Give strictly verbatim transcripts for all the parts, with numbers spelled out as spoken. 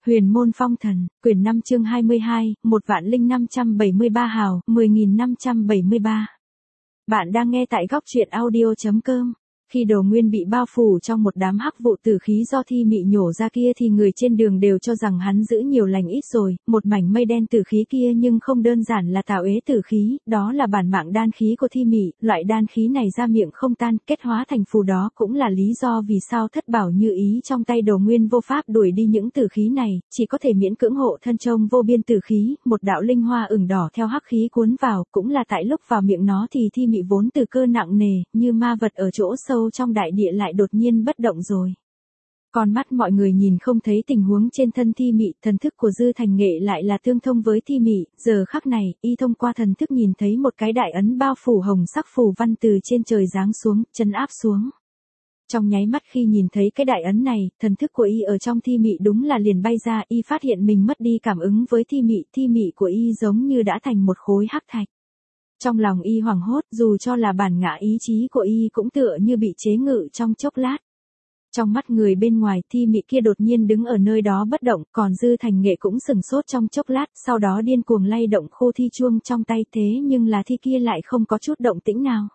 Huyền môn phong thần, quyển năm chương hai mươi hai, một vạn linh năm trăm bảy mươi ba hào, mười nghìn năm trăm bảy mươi ba. Bạn đang nghe tại góc truyện audio chấm com. Khi Đồ Nguyên bị bao phủ trong một đám hắc vụ tử khí do Thi Mị nhổ ra kia thì người trên đường đều cho rằng hắn giữ nhiều lành ít rồi, một mảnh mây đen tử khí kia nhưng không đơn giản là tạo ế tử khí, đó là bản mạng đan khí của Thi Mị, loại đan khí này ra miệng không tan, kết hóa thành phù, đó cũng là lý do vì sao thất bảo như ý trong tay Đồ Nguyên vô pháp đuổi đi những tử khí này, chỉ có thể miễn cưỡng hộ thân trông vô biên tử khí, một đạo linh hoa ửng đỏ theo hắc khí cuốn vào, cũng là tại lúc vào miệng nó thì Thi Mị vốn từ cơ nặng nề, như ma vật ở chỗ sâu trong đại địa lại đột nhiên bất động rồi. Con mắt mọi người nhìn không thấy tình huống trên thân Thi Mị, thần thức của Dư Thành Nghệ lại là tương thông với Thi Mị, giờ khắc này, y thông qua thần thức nhìn thấy một cái đại ấn bao phủ hồng sắc phù văn từ trên trời giáng xuống, chân áp xuống. Trong nháy mắt khi nhìn thấy cái đại ấn này, thần thức của y ở trong Thi Mị đúng là liền bay ra, y phát hiện mình mất đi cảm ứng với Thi Mị, Thi Mị của y giống như đã thành một khối hắc thạch. Trong lòng y hoảng hốt, dù cho là bản ngã ý chí của y cũng tựa như bị chế ngự trong chốc lát. Trong mắt người bên ngoài, Thi Mị kia đột nhiên đứng ở nơi đó bất động, còn Dư Thành Nghệ cũng sừng sốt trong chốc lát, sau đó điên cuồng lay động khô thi chuông trong tay, thế nhưng là thi kia lại không có chút động tĩnh nào.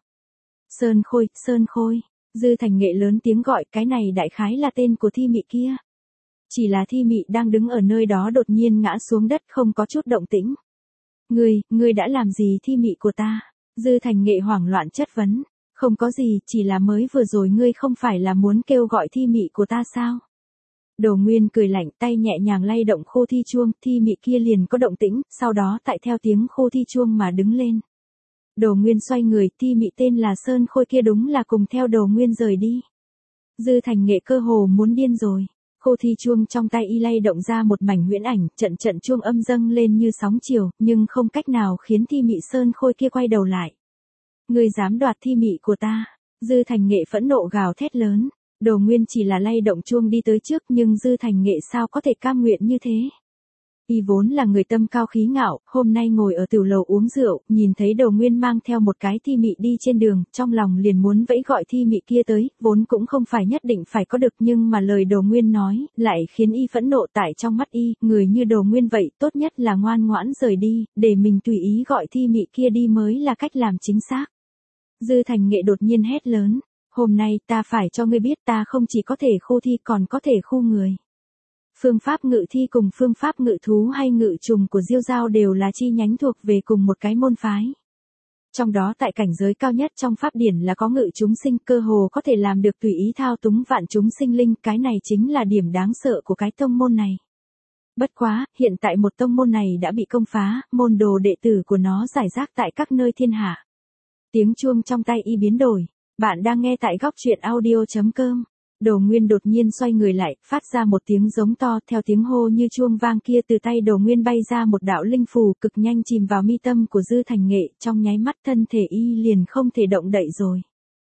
Sơn Khôi, Sơn Khôi, Dư Thành Nghệ lớn tiếng gọi, cái này đại khái là tên của Thi Mị kia. Chỉ là Thi Mị đang đứng ở nơi đó đột nhiên ngã xuống đất không có chút động tĩnh. Ngươi, ngươi đã làm gì Thi Mị của ta? Dư Thành Nghệ hoảng loạn chất vấn. Không có gì, chỉ là mới vừa rồi ngươi không phải là muốn kêu gọi Thi Mị của ta sao? Đồ Nguyên cười lạnh, tay nhẹ nhàng lay động khô thi chuông, Thi Mị kia liền có động tĩnh, sau đó tại theo tiếng khô thi chuông mà đứng lên. Đồ Nguyên xoay người, Thi Mị tên là Sơn Khôi kia đúng là cùng theo Đồ Nguyên rời đi. Dư Thành Nghệ cơ hồ muốn điên rồi. Khô thi chuông trong tay y lay động ra một mảnh huyễn ảnh, trận trận chuông âm dâng lên như sóng chiều, nhưng không cách nào khiến Thi Mị Sơn Khôi kia quay đầu lại. Ngươi dám đoạt Thi Mị của ta? Dư Thành Nghệ phẫn nộ gào thét lớn. Đồ Nguyên chỉ là lay động chuông đi tới trước, nhưng Dư Thành Nghệ sao có thể cam nguyện như thế? Y vốn là người tâm cao khí ngạo, hôm nay ngồi ở tiểu lầu uống rượu, nhìn thấy Đồ Nguyên mang theo một cái Thi Mị đi trên đường, trong lòng liền muốn vẫy gọi Thi Mị kia tới, vốn cũng không phải nhất định phải có được, nhưng mà lời Đồ Nguyên nói, lại khiến y phẫn nộ tại trong mắt y, người như Đồ Nguyên vậy, tốt nhất là ngoan ngoãn rời đi, để mình tùy ý gọi Thi Mị kia đi mới là cách làm chính xác. Dư Thành Nghệ đột nhiên hét lớn, hôm nay ta phải cho ngươi biết ta không chỉ có thể khô thi còn có thể khu người. Phương pháp ngự thi cùng phương pháp ngự thú hay ngự trùng của Diêu Giao đều là chi nhánh thuộc về cùng một cái môn phái. Trong đó tại cảnh giới cao nhất trong pháp điển là có ngự chúng sinh, cơ hồ có thể làm được tùy ý thao túng vạn chúng sinh linh, cái này chính là điểm đáng sợ của cái tông môn này. Bất quá, hiện tại một tông môn này đã bị công phá, môn đồ đệ tử của nó rải rác tại các nơi thiên hạ. Tiếng chuông trong tay y biến đổi. Bạn đang nghe tại góc truyện audio chấm com. Đồ Nguyên đột nhiên xoay người lại, phát ra một tiếng giống to, theo tiếng hô như chuông vang kia từ tay Đồ Nguyên bay ra một đạo linh phù cực nhanh chìm vào mi tâm của Dư Thành Nghệ, trong nháy mắt thân thể y liền không thể động đậy rồi.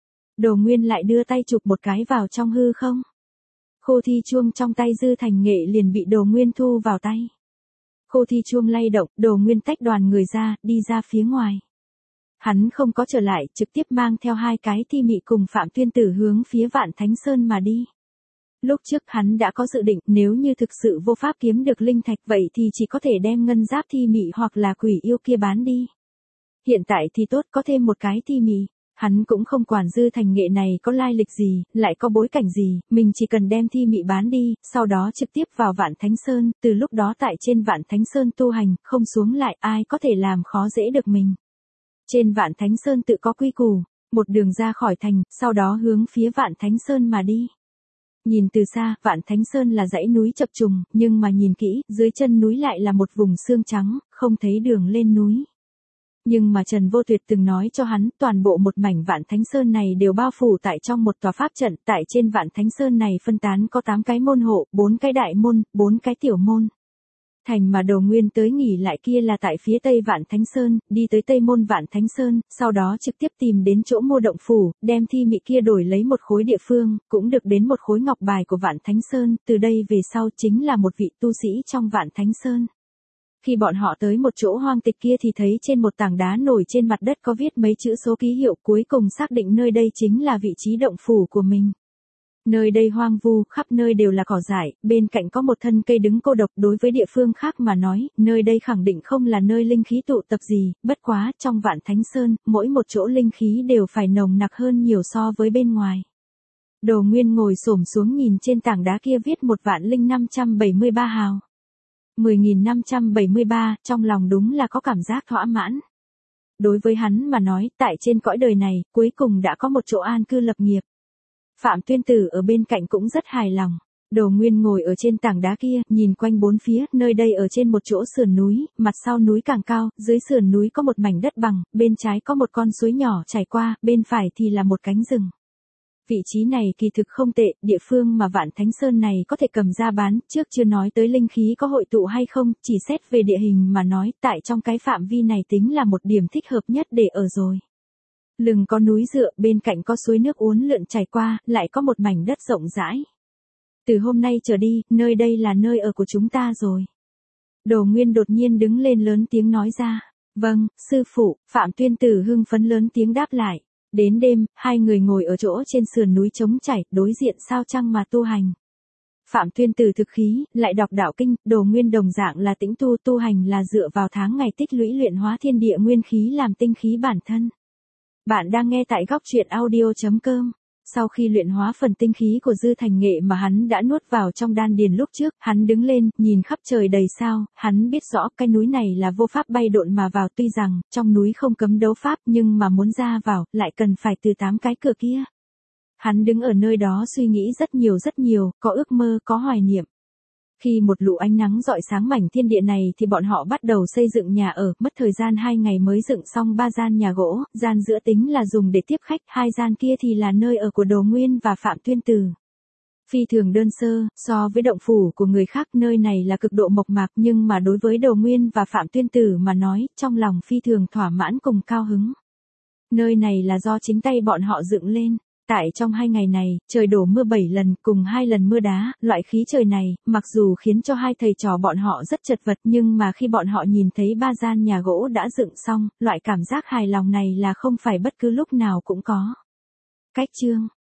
Đồ Nguyên lại đưa tay chụp một cái vào trong hư không. Khô thi chuông trong tay Dư Thành Nghệ liền bị Đồ Nguyên thu vào tay. Khô thi chuông lay động, Đồ Nguyên tách đoàn người ra, đi ra phía ngoài. Hắn không có trở lại, trực tiếp mang theo hai cái Thi Mị cùng Phạm Tuyên Tử hướng phía Vạn Thánh Sơn mà đi. Lúc trước hắn đã có dự định, nếu như thực sự vô pháp kiếm được linh thạch vậy thì chỉ có thể đem ngân giáp Thi Mị hoặc là quỷ yêu kia bán đi. Hiện tại thì tốt, có thêm một cái Thi Mị. Hắn cũng không quản Dư Thành Nghệ này có lai lịch gì, lại có bối cảnh gì, mình chỉ cần đem Thi Mị bán đi, sau đó trực tiếp vào Vạn Thánh Sơn, từ lúc đó tại trên Vạn Thánh Sơn tu hành, không xuống lại ai có thể làm khó dễ được mình. Trên Vạn Thánh Sơn tự có quy củ, một đường ra khỏi thành, sau đó hướng phía Vạn Thánh Sơn mà đi. Nhìn từ xa, Vạn Thánh Sơn là dãy núi chập trùng, nhưng mà nhìn kỹ, dưới chân núi lại là một vùng xương trắng, không thấy đường lên núi. Nhưng mà Trần Vô Tuyệt từng nói cho hắn, toàn bộ một mảnh Vạn Thánh Sơn này đều bao phủ tại trong một tòa pháp trận, tại trên Vạn Thánh Sơn này phân tán có tám cái môn hộ, bốn cái đại môn, bốn cái tiểu môn. Thành mà Đồ Nguyên tới nghỉ lại kia là tại phía tây Vạn Thánh Sơn, đi tới tây môn Vạn Thánh Sơn, sau đó trực tiếp tìm đến chỗ Mô Động Phủ, đem Thi Mị kia đổi lấy một khối địa phương, cũng được đến một khối ngọc bài của Vạn Thánh Sơn, từ đây về sau chính là một vị tu sĩ trong Vạn Thánh Sơn. Khi bọn họ tới một chỗ hoang tịch kia thì thấy trên một tảng đá nổi trên mặt đất có viết mấy chữ số ký hiệu, cuối cùng xác định nơi đây chính là vị trí động phủ của mình. Nơi đây hoang vu, khắp nơi đều là cỏ dại, bên cạnh có một thân cây đứng cô độc. Đối với địa phương khác mà nói, nơi đây khẳng định không là nơi linh khí tụ tập gì, bất quá, trong Vạn Thánh Sơn, mỗi một chỗ linh khí đều phải nồng nặc hơn nhiều so với bên ngoài. Đồ Nguyên ngồi xổm xuống nhìn trên tảng đá kia viết một vạn linh năm trăm bảy mươi ba hào. mười nghìn năm trăm bảy mươi ba, trong lòng đúng là có cảm giác thỏa mãn. Đối với hắn mà nói, tại trên cõi đời này, cuối cùng đã có một chỗ an cư lập nghiệp. Phạm Tuyên Tử ở bên cạnh cũng rất hài lòng. Đồ Nguyên ngồi ở trên tảng đá kia, nhìn quanh bốn phía, nơi đây ở trên một chỗ sườn núi, mặt sau núi càng cao, dưới sườn núi có một mảnh đất bằng, bên trái có một con suối nhỏ chảy qua, bên phải thì là một cánh rừng. Vị trí này kỳ thực không tệ, địa phương mà Vạn Thánh Sơn này có thể cầm ra bán, trước chưa nói tới linh khí có hội tụ hay không, chỉ xét về địa hình mà nói, tại trong cái phạm vi này tính là một điểm thích hợp nhất để ở rồi. Lưng có núi dựa, bên cạnh có suối nước uốn lượn chảy qua, lại có một mảnh đất rộng rãi. Từ hôm nay trở đi, nơi đây là nơi ở của chúng ta rồi. Đồ Nguyên đột nhiên đứng lên lớn tiếng nói ra. Vâng, sư phụ. Phạm Tuyên Tử hưng phấn lớn tiếng đáp lại. Đến đêm, hai người ngồi ở chỗ trên sườn núi trống chảy, đối diện sao trăng mà tu hành. Phạm Tuyên Tử thực khí, lại đọc đạo kinh. Đồ Nguyên đồng dạng là tĩnh tu, tu hành là dựa vào tháng ngày tích lũy luyện hóa thiên địa nguyên khí làm tinh khí bản thân. Bạn đang nghe tại góc truyện audio chấm com. Sau khi luyện hóa phần tinh khí của Dư Thành Nghệ mà hắn đã nuốt vào trong đan điền lúc trước, hắn đứng lên, nhìn khắp trời đầy sao, hắn biết rõ cái núi này là vô pháp bay độn mà vào, tuy rằng trong núi không cấm đấu pháp, nhưng mà muốn ra vào, lại cần phải từ tám cái cửa kia. Hắn đứng ở nơi đó suy nghĩ rất nhiều rất nhiều, có ước mơ, có hoài niệm. Khi một lũ ánh nắng rọi sáng mảnh thiên địa này thì bọn họ bắt đầu xây dựng nhà ở, mất thời gian hai ngày mới dựng xong ba gian nhà gỗ, gian giữa tính là dùng để tiếp khách, hai gian kia thì là nơi ở của Đồ Nguyên và Phạm Tuyên Tử. Phi thường đơn sơ, so với động phủ của người khác nơi này là cực độ mộc mạc, nhưng mà đối với Đồ Nguyên và Phạm Tuyên Tử mà nói, trong lòng phi thường thỏa mãn cùng cao hứng. Nơi này là do chính tay bọn họ dựng lên. Tại trong hai ngày này, trời đổ mưa bảy lần, cùng hai lần mưa đá, loại khí trời này, mặc dù khiến cho hai thầy trò bọn họ rất chật vật, nhưng mà khi bọn họ nhìn thấy ba gian nhà gỗ đã dựng xong, loại cảm giác hài lòng này là không phải bất cứ lúc nào cũng có. Cách chương